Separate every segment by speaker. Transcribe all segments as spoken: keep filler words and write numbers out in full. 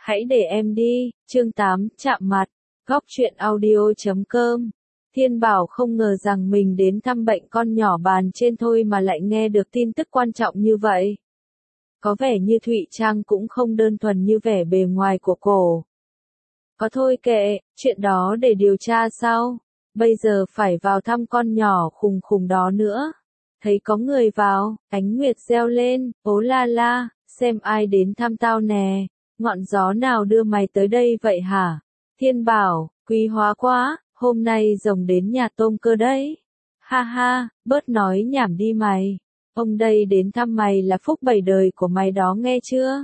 Speaker 1: Hãy để em đi, chương tám, chạm mặt, góc truyện audio chấm com. Thiên Bảo không ngờ rằng mình đến thăm bệnh con nhỏ bàn trên thôi mà lại nghe được tin tức quan trọng như vậy. Có vẻ như Thụy Trang cũng không đơn thuần như vẻ bề ngoài của cổ. Có thôi kệ, chuyện đó để điều tra sau. Bây giờ phải vào thăm con nhỏ khùng khùng đó nữa. Thấy có người vào, Ánh Nguyệt reo lên, ố la la, xem ai đến thăm tao nè. Ngọn gió nào đưa mày tới đây vậy hả? Thiên Bảo, quý hóa quá, hôm nay rồng đến nhà tôm cơ đấy. Ha ha, bớt nói nhảm đi mày. Ông đây đến thăm mày là phúc bảy đời của mày đó nghe chưa?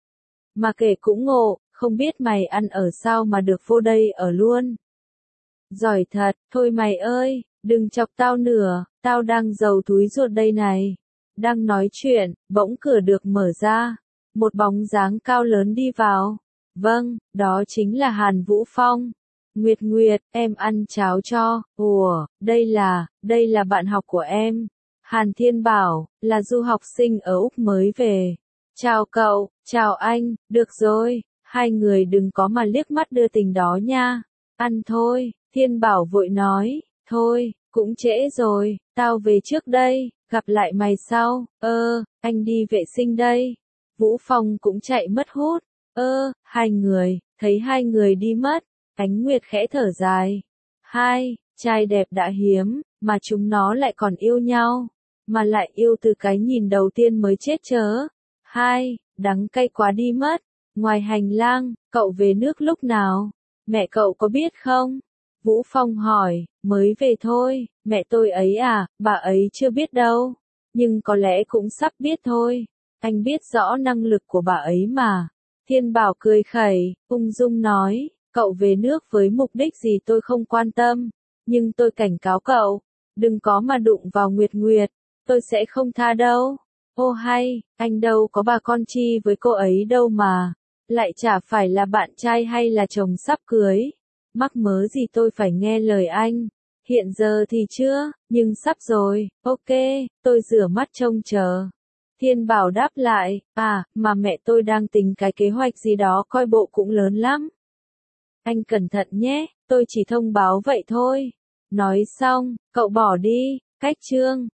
Speaker 1: Mà kể cũng ngộ, không biết mày ăn ở sao mà được vô đây ở luôn. Giỏi thật, thôi mày ơi, đừng chọc tao nữa, tao đang giàu túi ruột đây này. Đang nói chuyện, bỗng cửa được mở ra. Một bóng dáng cao lớn đi vào. Vâng, đó chính là Hàn Vũ Phong. Nguyệt Nguyệt, em ăn cháo cho. Ủa, đây là, đây là bạn học của em. Hàn Thiên Bảo, là du học sinh ở Úc mới về. Chào cậu, chào anh, được rồi, hai người đừng có mà liếc mắt đưa tình đó nha. Ăn thôi, Thiên Bảo vội nói, thôi, cũng trễ rồi, tao về trước đây, gặp lại mày sau. Ơ, anh đi vệ sinh đây. Vũ Phong cũng chạy mất hút. Ơ, hai người, thấy hai người đi mất, Ánh Nguyệt khẽ thở dài. Hai, trai đẹp đã hiếm, mà chúng nó lại còn yêu nhau, mà lại yêu từ cái nhìn đầu tiên mới chết chớ. Hai, đắng cay quá đi mất. Ngoài hành lang, cậu về nước lúc nào? Mẹ cậu có biết không? Vũ Phong hỏi, mới về thôi, mẹ tôi ấy à, bà ấy chưa biết đâu, nhưng có lẽ cũng sắp biết thôi. Anh biết rõ năng lực của bà ấy mà. Thiên Bảo cười khẩy, ung dung nói, cậu về nước với mục đích gì tôi không quan tâm, nhưng tôi cảnh cáo cậu, đừng có mà đụng vào Nguyệt Nguyệt, tôi sẽ không tha đâu. Ô hay, anh đâu có bà con chi với cô ấy đâu mà, lại chả phải là bạn trai hay là chồng sắp cưới. Mắc mớ gì tôi phải nghe lời anh, hiện giờ thì chưa, nhưng sắp rồi, ok, tôi rửa mắt trông chờ. Thiên Bảo đáp lại, à, mà mẹ tôi đang tính cái kế hoạch gì đó coi bộ cũng lớn lắm. Anh cẩn thận nhé, tôi chỉ thông báo vậy thôi. Nói xong, cậu bỏ đi, cách chương.